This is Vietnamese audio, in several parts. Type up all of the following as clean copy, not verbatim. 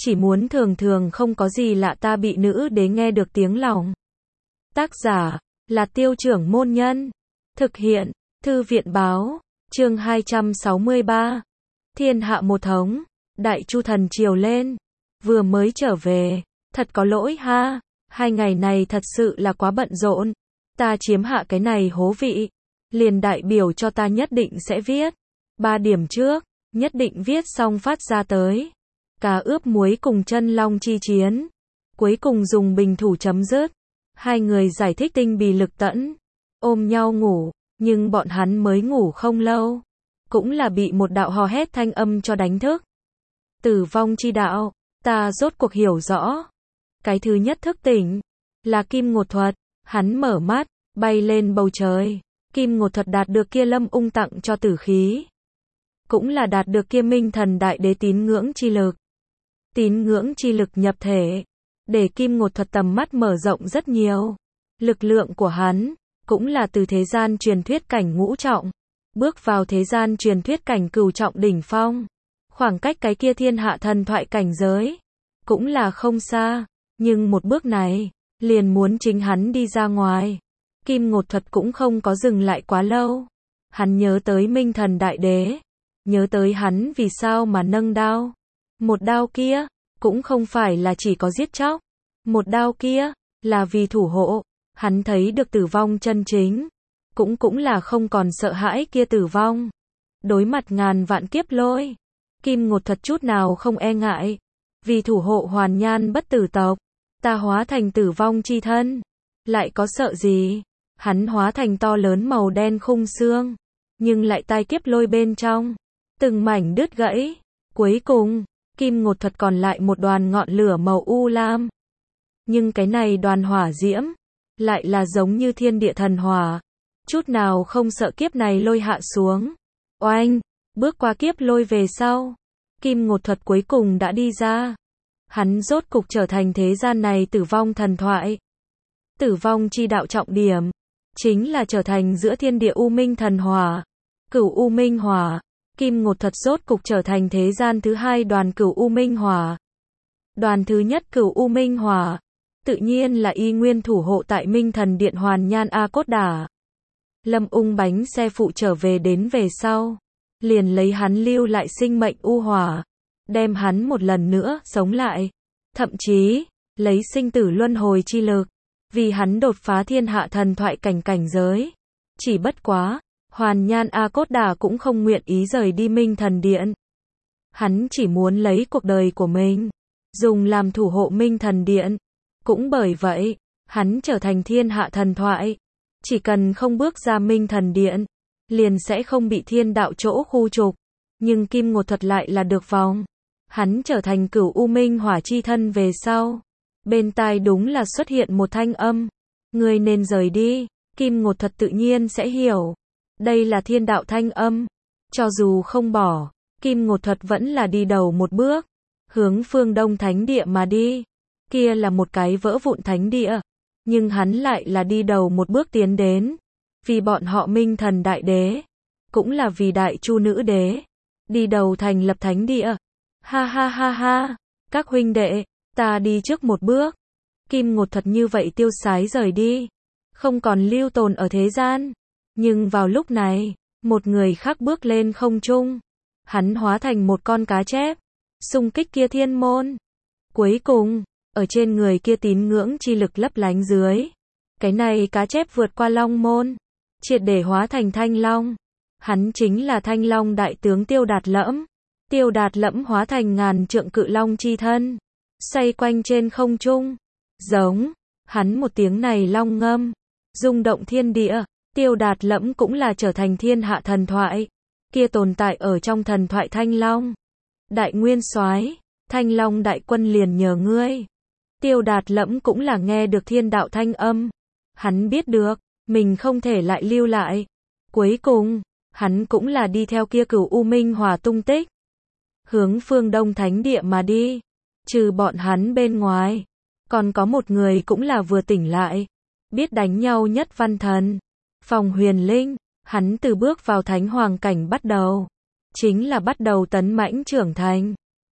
chỉ muốn thường thường không có gì lạ ta bị nữ đế nghe được tiếng lòng. Tác giả là Tiêu Trưởng Môn Nhân. Thực hiện Thư viện Báo. Chương 263. Thiên hạ một thống. Đại Chu thần triều lên. Vừa mới trở về. Thật có lỗi ha. 2 ngày này thật sự là quá bận rộn. Ta chiếm hạ cái này hố vị. Liền đại biểu cho ta nhất định sẽ viết. 3 điểm trước. Nhất định viết xong phát ra tới. Cá ướp muối cùng chân long chi chiến. Cuối cùng dùng bình thủ chấm dứt. 2 người giải thích tinh bì lực tẫn. Ôm nhau ngủ. Nhưng bọn hắn mới ngủ không lâu. Cũng là bị một đạo hò hét thanh âm cho đánh thức. Tử vong chi đạo. Ta rốt cuộc hiểu rõ. Cái thứ nhất thức tỉnh. Là Kim Ngột Thuật. Hắn mở mắt. Bay lên bầu trời. Kim Ngột Thuật đạt được kia Lâm Ung tặng cho tử khí. Cũng là đạt được kia Minh Thần Đại Đế tín ngưỡng chi lực. Tín ngưỡng chi lực nhập thể. Để Kim Ngột Thuật tầm mắt mở rộng rất nhiều. Lực lượng của hắn. Cũng là từ thế gian truyền thuyết cảnh ngũ trọng. Bước vào thế gian truyền thuyết cảnh cửu trọng đỉnh phong. Khoảng cách cái kia thiên hạ thần thoại cảnh giới. Cũng là không xa. Nhưng một bước này. Liền muốn chính hắn đi ra ngoài. Kim Ngột Thuật cũng không có dừng lại quá lâu. Hắn nhớ tới Minh Thần Đại Đế. Nhớ tới hắn vì sao mà nâng đao. Một đao kia. Cũng không phải là chỉ có giết chóc. Một đao kia. Là vì thủ hộ. Hắn thấy được tử vong chân chính. Cũng là không còn sợ hãi kia tử vong. Đối mặt ngàn vạn kiếp lôi. Kim Ngột Thuật chút nào không e ngại. Vì thủ hộ hoàn nhan bất tử tộc. Ta hóa thành tử vong chi thân. Lại có sợ gì? Hắn hóa thành to lớn màu đen khung xương. Nhưng lại tai kiếp lôi bên trong. Từng mảnh đứt gãy. Cuối cùng, Kim Ngột Thuật còn lại một đoàn ngọn lửa màu u lam. Nhưng cái này đoàn hỏa diễm. Lại là giống như thiên địa thần hỏa. Chút nào không sợ kiếp này lôi hạ xuống. Oanh! Bước qua kiếp lôi về sau. Kim Ngột Thuật cuối cùng đã đi ra. Hắn rốt cục trở thành thế gian này tử vong thần thoại. Tử vong chi đạo trọng điểm. Chính là trở thành giữa thiên địa u minh thần hỏa. Cửu u minh hỏa. Kim Ngột Thuật rốt cục trở thành thế gian thứ 2 đoàn cửu u minh hỏa. Đoàn thứ nhất cửu u minh hỏa. Tự nhiên là y nguyên thủ hộ tại Minh Thần Điện Hoàn Nhan A Cốt Đả. Lâm Ung bánh xe phụ trở về đến về sau. Liền lấy hắn lưu lại sinh mệnh u hỏa. Đem hắn một lần nữa sống lại. Thậm chí, lấy sinh tử luân hồi chi lực. Vì hắn đột phá thiên hạ thần thoại cảnh giới. Chỉ bất quá, Hoàn Nhan A Cốt Đả cũng không nguyện ý rời đi Minh Thần Điện. Hắn chỉ muốn lấy cuộc đời của mình. Dùng làm thủ hộ Minh Thần Điện. Cũng bởi vậy, hắn trở thành thiên hạ thần thoại. Chỉ cần không bước ra Minh Thần Điện, liền sẽ không bị thiên đạo chỗ khu trục. Nhưng Kim Ngột Thuật lại là được vòng. Hắn trở thành cửu u minh hỏa chi thân về sau. Bên tai đúng là xuất hiện một thanh âm. Ngươi nên rời đi. Kim Ngột Thuật tự nhiên sẽ hiểu. Đây là thiên đạo thanh âm. Cho dù không bỏ, Kim Ngột Thuật vẫn là đi đầu một bước. Hướng phương Đông Thánh Địa mà đi. Kia là một cái vỡ vụn thánh địa. Nhưng hắn lại là đi đầu một bước tiến đến. Vì bọn họ Minh Thần Đại Đế. Cũng là vì Đại Chu Nữ Đế. Đi đầu thành lập thánh địa. Ha ha ha ha. Các huynh đệ, ta đi trước một bước. Kim Ngột Thuật như vậy tiêu sái rời đi. Không còn lưu tồn ở thế gian. Nhưng vào lúc này, một người khác bước lên không trung. Hắn hóa thành một con cá chép. Xung kích kia thiên môn. Cuối cùng, ở trên người kia tín ngưỡng chi lực lấp lánh dưới. Cái này cá chép vượt qua long môn. Triệt để hóa thành thanh long. Hắn chính là thanh long đại tướng Tiêu Đạt Lẫm. Tiêu Đạt Lẫm hóa thành ngàn trượng cự long chi thân. Xoay quanh trên không trung. Giống. Hắn một tiếng này long ngâm. Rung động thiên địa. Tiêu Đạt Lẫm cũng là trở thành thiên hạ thần thoại. Kia tồn tại ở trong thần thoại thanh long. Đại nguyên soái, thanh long đại quân liền nhờ ngươi. Tiêu Đạt Lẫm cũng là nghe được thiên đạo thanh âm. Hắn biết được, mình không thể lại lưu lại. Cuối cùng, hắn cũng là đi theo kia cửu u minh hỏa tung tích. Hướng phương Đông Thánh Địa mà đi. Trừ bọn hắn bên ngoài. Còn có một người cũng là vừa tỉnh lại. Biết đánh nhau nhất văn thần. Phòng Huyền Linh. Hắn từ bước vào thánh hoàng cảnh bắt đầu. Chính là bắt đầu tấn mãnh trưởng thành.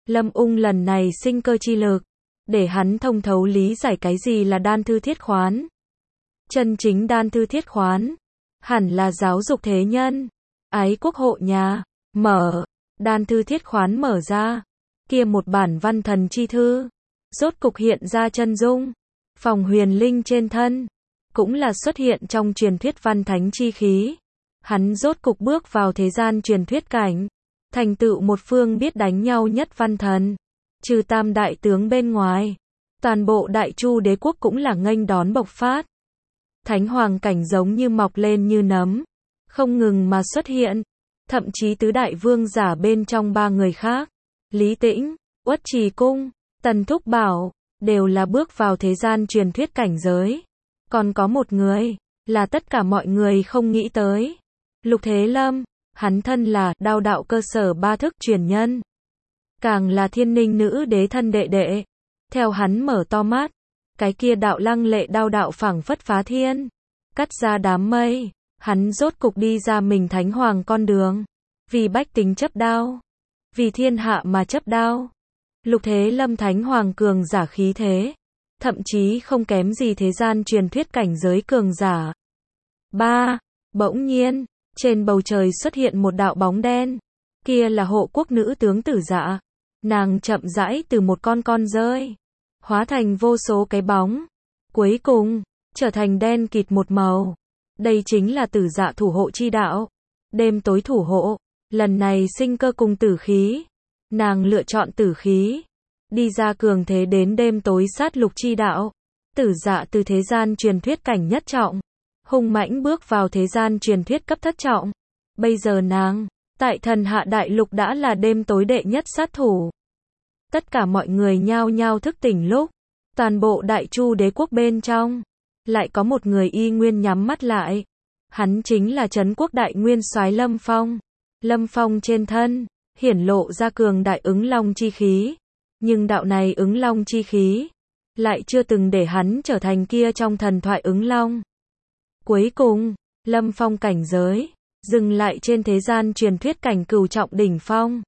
Lâm Ung lần này sinh cơ chi lực, để hắn thông thấu lý giải cái gì là đan thư thiết khoán. Chân chính đan thư thiết khoán, hẳn là giáo dục thế nhân, ái quốc hộ nhà, mở, đan thư thiết khoán mở ra, kia một bản văn thần chi thư, rốt cục hiện ra chân dung, phòng huyền linh trên thân, cũng là xuất hiện trong truyền thuyết văn thánh chi khí. Hắn rốt cục bước vào thế gian truyền thuyết cảnh, thành tựu một phương biết đánh nhau nhất văn thần, trừ tam đại tướng bên ngoài, toàn bộ Đại Chu đế quốc cũng là nghênh đón bộc phát. Thánh hoàng cảnh giống như mọc lên như nấm, không ngừng mà xuất hiện, thậm chí tứ đại vương giả bên trong ba người khác, Lý Tĩnh, Uất Trì Cung, Tần Thúc Bảo, đều là bước vào thế gian truyền thuyết cảnh giới. Còn có một người, là tất cả mọi người không nghĩ tới. Lục Thế Lâm, hắn thân là đao đạo cơ sở ba thức truyền nhân. Càng là thiên ninh nữ đế thân đệ đệ. Theo hắn mở to mắt, cái kia đạo lăng lệ đao đạo phảng phất phá thiên, cắt ra đám mây, hắn rốt cục đi ra mình thánh hoàng con đường. Vì bách tính chấp đao, vì thiên hạ mà chấp đao. Lục Thế Lâm thánh hoàng cường giả khí thế, thậm chí không kém gì thế gian truyền thuyết cảnh giới cường giả. Bỗng nhiên, trên bầu trời xuất hiện một đạo bóng đen, kia là hộ quốc nữ tướng Tử Dạ. Nàng chậm rãi từ một con rơi, hóa thành vô số cái bóng, cuối cùng trở thành đen kịt một màu. Đây chính là Tử Dạ thủ hộ chi đạo, đêm tối thủ hộ, lần này sinh cơ cùng tử khí. Nàng lựa chọn tử khí, đi ra cường thế đến đêm tối sát lục chi đạo. Tử Dạ từ thế gian truyền thuyết cảnh nhất trọng, hung mãnh bước vào thế gian truyền thuyết cấp thất trọng. Bây giờ nàng, tại thần hạ đại lục đã là đêm tối đệ nhất sát thủ. Tất cả mọi người nhao nhao thức tỉnh lúc, toàn bộ Đại Chu đế quốc bên trong, lại có một người y nguyên nhắm mắt lại. Hắn chính là Trấn quốc đại nguyên soái Lâm Phong. Lâm Phong trên thân, hiển lộ ra cường đại ứng long chi khí. Nhưng đạo này ứng long chi khí, lại chưa từng để hắn trở thành kia trong thần thoại ứng long. Cuối cùng, Lâm Phong cảnh giới, dừng lại trên thế gian truyền thuyết cảnh cửu trọng đỉnh phong.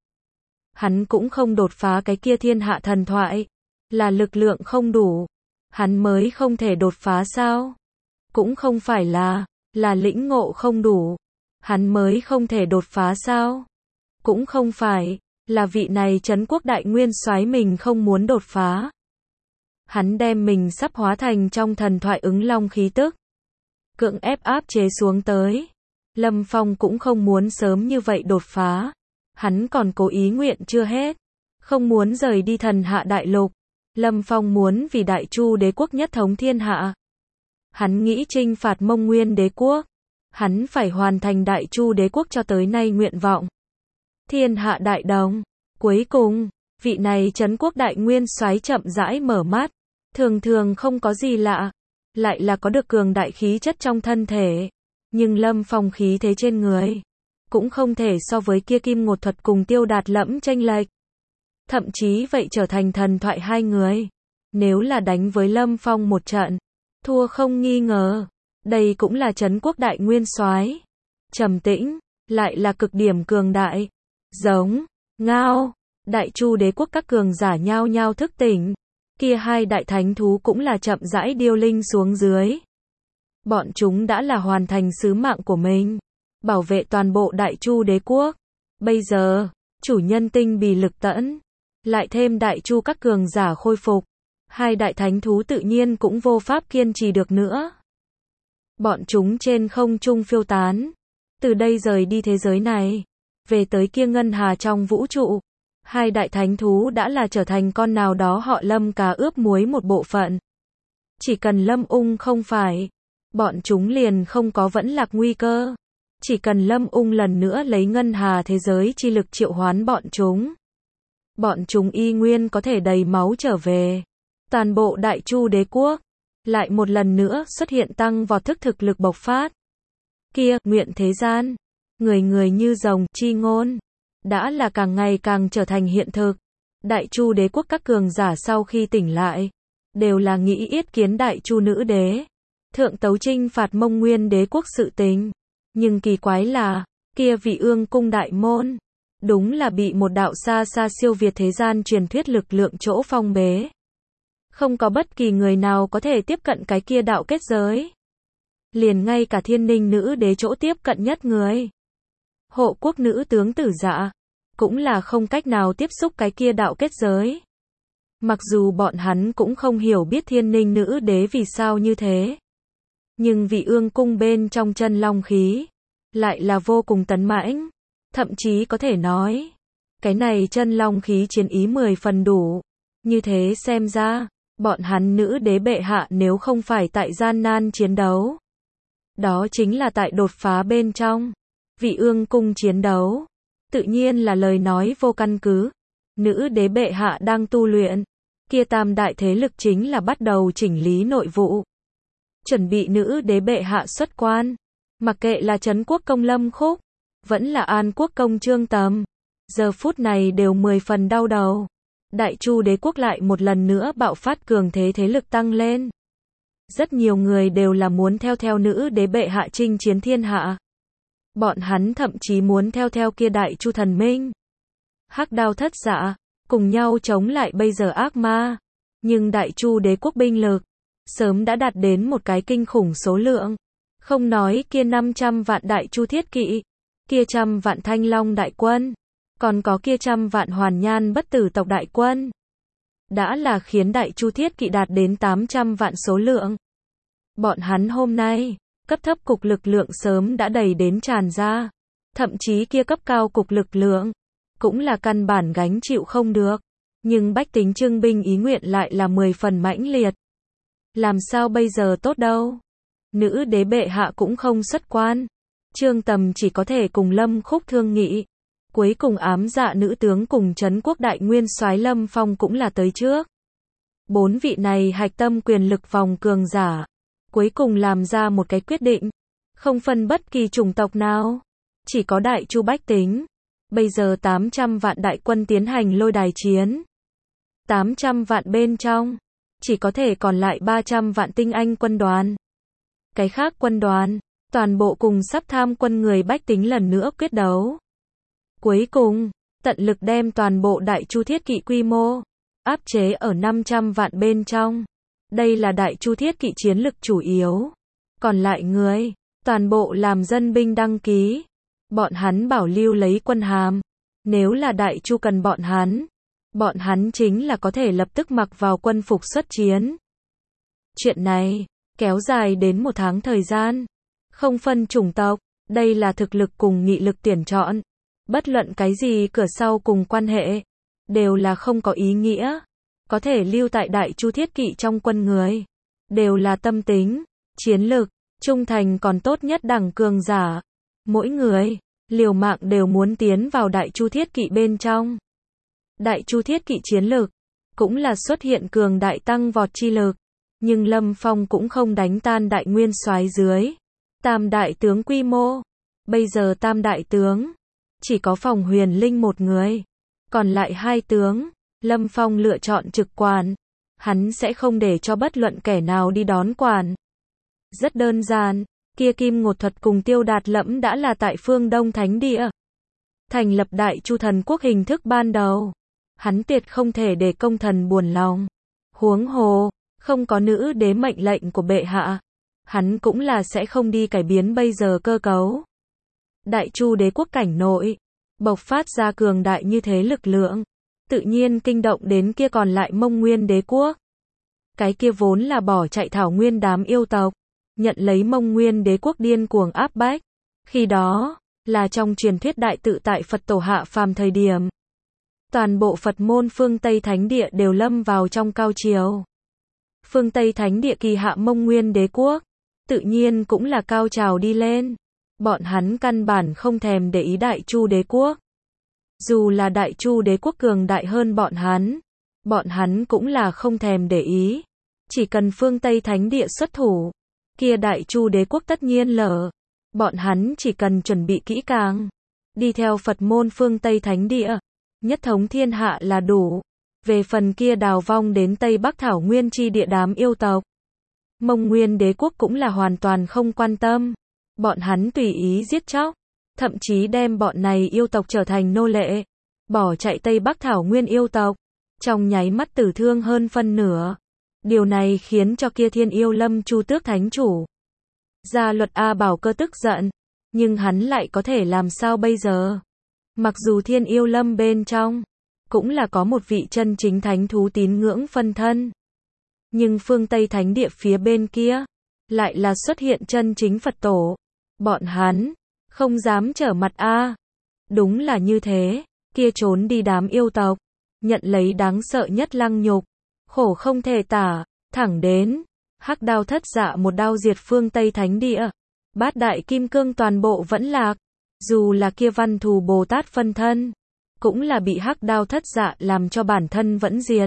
Hắn cũng không đột phá cái kia thiên hạ thần thoại, là lực lượng không đủ. Hắn mới không thể đột phá sao? Cũng không phải là lĩnh ngộ không đủ. Hắn mới không thể đột phá sao? Cũng không phải là vị này Trấn quốc đại nguyên soái mình không muốn đột phá. Hắn đem mình sắp hóa thành trong thần thoại ứng long khí tức, cưỡng ép áp chế xuống tới. Lâm Phong cũng không muốn sớm như vậy đột phá. Hắn còn cố ý nguyện chưa hết, không muốn rời đi thần hạ đại lục. Lâm Phong muốn vì Đại Chu đế quốc nhất thống thiên hạ. Hắn nghĩ chinh phạt Mông Nguyên đế quốc. Hắn phải hoàn thành Đại Chu đế quốc cho tới nay nguyện vọng. Thiên hạ đại đồng. Cuối cùng, vị này Trấn quốc đại nguyên soái chậm rãi mở mắt. Thường thường không có gì lạ, lại là có được cường đại khí chất trong thân thể. Nhưng Lâm Phong khí thế trên người, cũng không thể so với kia Kim Ngột Thuật cùng Tiêu Đạt Lẫm chênh lệch. Thậm chí vậy trở thành thần thoại hai người. Nếu là đánh với Lâm Phong một trận, thua không nghi ngờ. Đây cũng là Trấn quốc đại nguyên soái, trầm tĩnh, lại là cực điểm cường đại. Giống, ngao, Đại Chu đế quốc các cường giả nhao nhao thức tỉnh. Kia hai đại thánh thú cũng là chậm rãi điêu linh xuống dưới. Bọn chúng đã là hoàn thành sứ mạng của mình, bảo vệ toàn bộ Đại Chu đế quốc. Bây giờ, chủ nhân tinh bì lực tẫn, lại thêm Đại Chu các cường giả khôi phục, hai đại thánh thú tự nhiên cũng vô pháp kiên trì được nữa. Bọn chúng trên không trung phiêu tán, từ đây rời đi thế giới này, về tới kia ngân hà trong vũ trụ. Hai đại thánh thú đã là trở thành con nào đó họ Lâm cá ướp muối một bộ phận. Chỉ cần Lâm Ung không phải, bọn chúng liền không có vẫn lạc nguy cơ. Chỉ cần Lâm Ung lần nữa lấy ngân hà thế giới chi lực triệu hoán bọn chúng y nguyên có thể đầy máu trở về. Toàn bộ Đại Chu đế quốc, lại một lần nữa xuất hiện tăng vọt thức thực lực bộc phát. Kia, nguyện thế gian, người người như rồng, chi ngôn, đã là càng ngày càng trở thành hiện thực. Đại Chu đế quốc các cường giả sau khi tỉnh lại, đều là nghĩ yết kiến Đại Chu nữ đế, thượng tấu chinh phạt Mông Nguyên đế quốc sự tình. Nhưng kỳ quái là, kia vị ương cung đại môn, đúng là bị một đạo xa xa siêu việt thế gian truyền thuyết lực lượng chỗ phong bế. Không có bất kỳ người nào có thể tiếp cận cái kia đạo kết giới. Liền ngay cả Thiên Ninh nữ đế chỗ tiếp cận nhất người. Hộ quốc nữ tướng Tử Dạ, cũng là không cách nào tiếp xúc cái kia đạo kết giới. Mặc dù bọn hắn cũng không hiểu biết Thiên Ninh nữ đế vì sao như thế. Nhưng vị ương cung bên trong chân long khí, lại là vô cùng tấn mãnh. Thậm chí có thể nói, cái này chân long khí chiến ý 10 phần đủ. Như thế xem ra, bọn hắn nữ đế bệ hạ nếu không phải tại gian nan chiến đấu, đó chính là tại đột phá bên trong. Vị ương cung chiến đấu, tự nhiên là lời nói vô căn cứ. Nữ đế bệ hạ đang tu luyện, kia tam đại thế lực chính là bắt đầu chỉnh lý nội vụ. Chuẩn bị nữ đế bệ hạ xuất quan. Mặc kệ là Trấn quốc công Lâm Khúc, vẫn là An quốc công Trương Tầm, giờ phút này đều 10 phần đau đầu. Đại Chu đế quốc lại một lần nữa bạo phát cường thế, thế lực tăng lên. Rất nhiều người đều là muốn theo nữ đế bệ hạ chinh chiến thiên hạ. Bọn hắn thậm chí muốn theo kia Đại Chu thần minh, Hắc Đao Thất Dạ, cùng nhau chống lại bây giờ ác ma. Nhưng Đại Chu đế quốc binh lực sớm đã đạt đến một cái kinh khủng số lượng. Không nói kia 500 vạn Đại Chu thiết kỵ, kia 100 vạn Thanh Long đại quân, còn có kia 100 vạn Hoàn Nhan bất tử tộc đại quân. Đã là khiến Đại Chu thiết kỵ đạt đến 800 vạn số lượng. Bọn hắn hôm nay, cấp thấp cục lực lượng sớm đã đầy đến tràn ra. Thậm chí kia cấp cao cục lực lượng, cũng là căn bản gánh chịu không được. Nhưng bách tính trưng binh ý nguyện lại là 10 phần mãnh liệt. Làm sao bây giờ tốt đâu? Nữ đế bệ hạ cũng không xuất quan. Trương Tầm chỉ có thể cùng Lâm Khúc thương nghị. Cuối cùng ám dạ nữ tướng cùng Trấn quốc đại nguyên soái Lâm Phong cũng là tới trước. 4 vị này hạch tâm quyền lực vòng cường giả, cuối cùng làm ra một cái quyết định. Không phân bất kỳ chủng tộc nào. Chỉ có Đại Chu bách tính. Bây giờ 800 vạn đại quân tiến hành lôi đài chiến. 800 vạn bên trong, chỉ có thể còn lại 300 vạn tinh anh quân đoàn. Cái khác quân đoàn, toàn bộ cùng sắp tham quân người bách tính lần nữa quyết đấu. Cuối cùng, tận lực đem toàn bộ Đại Chu thiết kỵ quy mô áp chế ở 500 vạn bên trong. Đây là Đại Chu thiết kỵ chiến lực chủ yếu. Còn lại người, toàn bộ làm dân binh đăng ký. Bọn hắn bảo lưu lấy quân hàm. Nếu là Đại Chu cần bọn hắn chính là có thể lập tức mặc vào quân phục xuất chiến. Chuyện này kéo dài đến 1 tháng thời gian. Không phân chủng tộc, đây là thực lực cùng nghị lực tuyển chọn. Bất luận cái gì cửa sau cùng quan hệ, đều là không có ý nghĩa. Có thể lưu tại Đại Chu thiết kỵ trong quân người, đều là tâm tính, chiến lực, trung thành còn tốt nhất đẳng cường giả. Mỗi người, liều mạng đều muốn tiến vào Đại Chu thiết kỵ bên trong. Đại Chu thiết kỵ chiến lực, cũng là xuất hiện cường đại tăng vọt chi lực. Nhưng Lâm Phong cũng không đánh tan đại nguyên soái dưới tam đại tướng quy mô. Bây giờ tam đại tướng, chỉ có Phòng Huyền Linh một người. Còn lại 2 tướng, Lâm Phong lựa chọn trực quản. Hắn sẽ không để cho bất luận kẻ nào đi đón quản. Rất đơn giản, kia Kim Ngột Thuật cùng Tiêu Đạt Lẫm đã là tại phương Đông Thánh Địa. Thành lập Đại Chu thần quốc hình thức ban đầu. Hắn tuyệt không thể để công thần buồn lòng. Huống hồ, không có nữ đế mệnh lệnh của bệ hạ, hắn cũng là sẽ không đi cải biến bây giờ cơ cấu. Đại Chu đế quốc cảnh nội, bộc phát ra cường đại như thế lực lượng, tự nhiên kinh động đến kia còn lại Mông Nguyên đế quốc. Cái kia vốn là bỏ chạy thảo nguyên đám yêu tộc, nhận lấy Mông Nguyên đế quốc điên cuồng áp bách. Khi đó, là trong truyền thuyết đại tự tại Phật tổ hạ phàm thời điểm. Toàn bộ Phật môn phương Tây Thánh Địa đều lâm vào trong cao triều. Phương Tây Thánh Địa kỳ hạ Mông Nguyên đế quốc, tự nhiên cũng là cao trào đi lên. Bọn hắn căn bản không thèm để ý Đại Chu đế quốc. Dù là Đại Chu đế quốc cường đại hơn bọn hắn cũng là không thèm để ý. Chỉ cần phương Tây Thánh Địa xuất thủ, kia Đại Chu đế quốc tất nhiên lở. Bọn hắn chỉ cần chuẩn bị kỹ càng, đi theo Phật môn phương Tây Thánh Địa, nhất thống thiên hạ là đủ. Về phần kia đào vong đến Tây Bắc thảo nguyên chi địa đám yêu tộc, Mông Nguyên đế quốc cũng là hoàn toàn không quan tâm. Bọn hắn tùy ý giết chóc, thậm chí đem bọn này yêu tộc trở thành nô lệ, bỏ chạy Tây Bắc thảo nguyên yêu tộc, trong nháy mắt tử thương hơn phân nửa. Điều này khiến cho kia Thiên Yêu Lâm Chu Tước Thánh Chủ Gia Luật A Bảo Cơ tức giận, nhưng hắn lại có thể làm sao bây giờ? Mặc dù Thiên Yêu Lâm bên trong cũng là có một vị chân chính thánh thú tín ngưỡng phân thân, nhưng phương Tây Thánh Địa phía bên kia lại là xuất hiện chân chính Phật tổ. Bọn hắn không dám trở mặt a. Đúng là như thế, kia trốn đi đám yêu tộc, nhận lấy đáng sợ nhất lăng nhục, khổ không thể tả, thẳng đến Hắc Đao Thất Dạ một đao diệt phương Tây Thánh Địa, Bát Đại Kim Cương toàn bộ vẫn lạc, dù là kia Văn Thù Bồ Tát phân thân, cũng là bị Hắc Đao Thất Dạ làm cho bản thân vẫn diệt.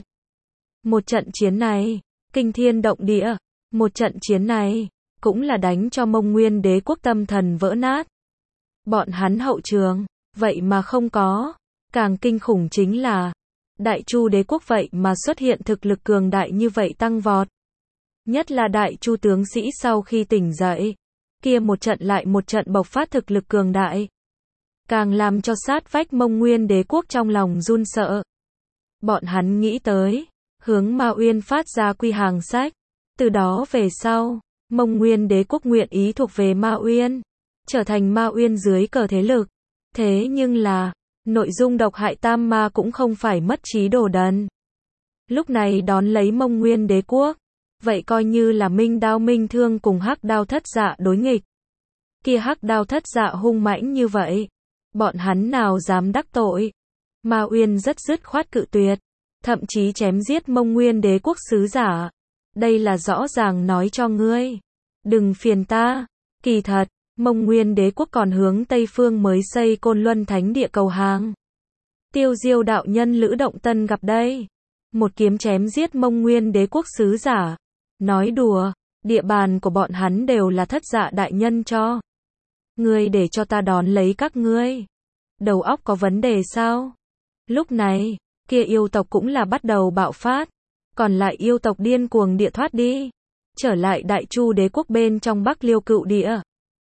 Một trận chiến này, kinh thiên động địa, một trận chiến này, cũng là đánh cho Mông Nguyên Đế quốc tâm thần vỡ nát. Bọn hắn hậu trường, vậy mà không có. Càng kinh khủng chính là, Đại Chu Đế quốc vậy mà xuất hiện thực lực cường đại như vậy tăng vọt. Nhất là Đại Chu tướng sĩ sau khi tỉnh dậy, kia một trận lại một trận bộc phát thực lực cường đại. Càng làm cho sát vách Mông Nguyên Đế quốc trong lòng run sợ. Bọn hắn nghĩ tới, hướng Ma Uyên phát ra quy hàng sách. Từ đó về sau, Mông Nguyên Đế quốc nguyện ý thuộc về Ma Uyên, trở thành Ma Uyên dưới cờ thế lực. Thế nhưng là, nội dung độc hại tam ma cũng không phải mất trí đồ đần. Lúc này đón lấy Mông Nguyên Đế quốc, vậy coi như là Minh Đao Minh Thương cùng Hắc Đao Thất Dạ đối nghịch. Kia Hắc Đao Thất Dạ hung mãnh như vậy, bọn hắn nào dám đắc tội. Ma Uyên rất dứt khoát cự tuyệt, thậm chí chém giết Mông Nguyên Đế quốc sứ giả. Đây là rõ ràng nói cho ngươi, đừng phiền ta. Kỳ thật, Mông Nguyên Đế quốc còn hướng Tây phương mới xây Côn Luân Thánh Địa cầu hàng. Tiêu Diêu đạo nhân Lữ Động Tân gặp đây, một kiếm chém giết Mông Nguyên Đế quốc sứ giả. Nói đùa, địa bàn của bọn hắn đều là Thất Dạ đại nhân cho. Ngươi để cho ta đón lấy các ngươi. Đầu óc có vấn đề sao? Lúc này, kia yêu tộc cũng là bắt đầu bạo phát. Còn lại yêu tộc điên cuồng địa thoát đi, trở lại Đại Chu Đế quốc bên trong Bắc Liêu Cựu Địa.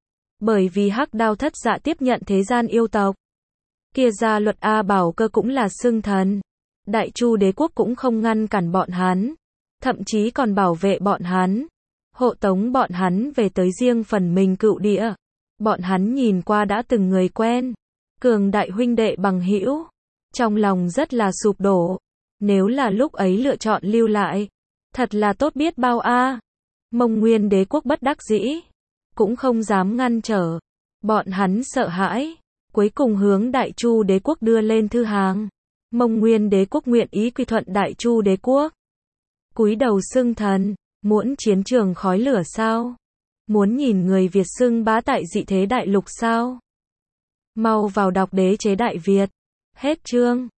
Bởi vì Hắc Đao Thất Dạ tiếp nhận thế gian yêu tộc. Kia Gia Luật A Bảo Cơ cũng là xưng thần. Đại Chu Đế quốc cũng không ngăn cản bọn hắn, thậm chí còn bảo vệ bọn hắn, hộ tống bọn hắn về tới riêng phần mình Cựu Địa. Bọn hắn nhìn qua đã từng người quen, cường đại huynh đệ bằng hữu, trong lòng rất là sụp đổ. Nếu là lúc ấy lựa chọn lưu lại, thật là tốt biết bao a. Mông Nguyên Đế quốc bất đắc dĩ, cũng không dám ngăn trở. Bọn hắn sợ hãi, cuối cùng hướng Đại Chu Đế quốc đưa lên thư hàng. Mông Nguyên Đế quốc nguyện ý quy thuận Đại Chu Đế quốc. Cúi đầu xưng thần, muốn chiến trường khói lửa sao? Muốn nhìn người Việt xưng bá tại dị thế đại lục sao? Mau vào đọc Đế chế Đại Việt. Hết chương.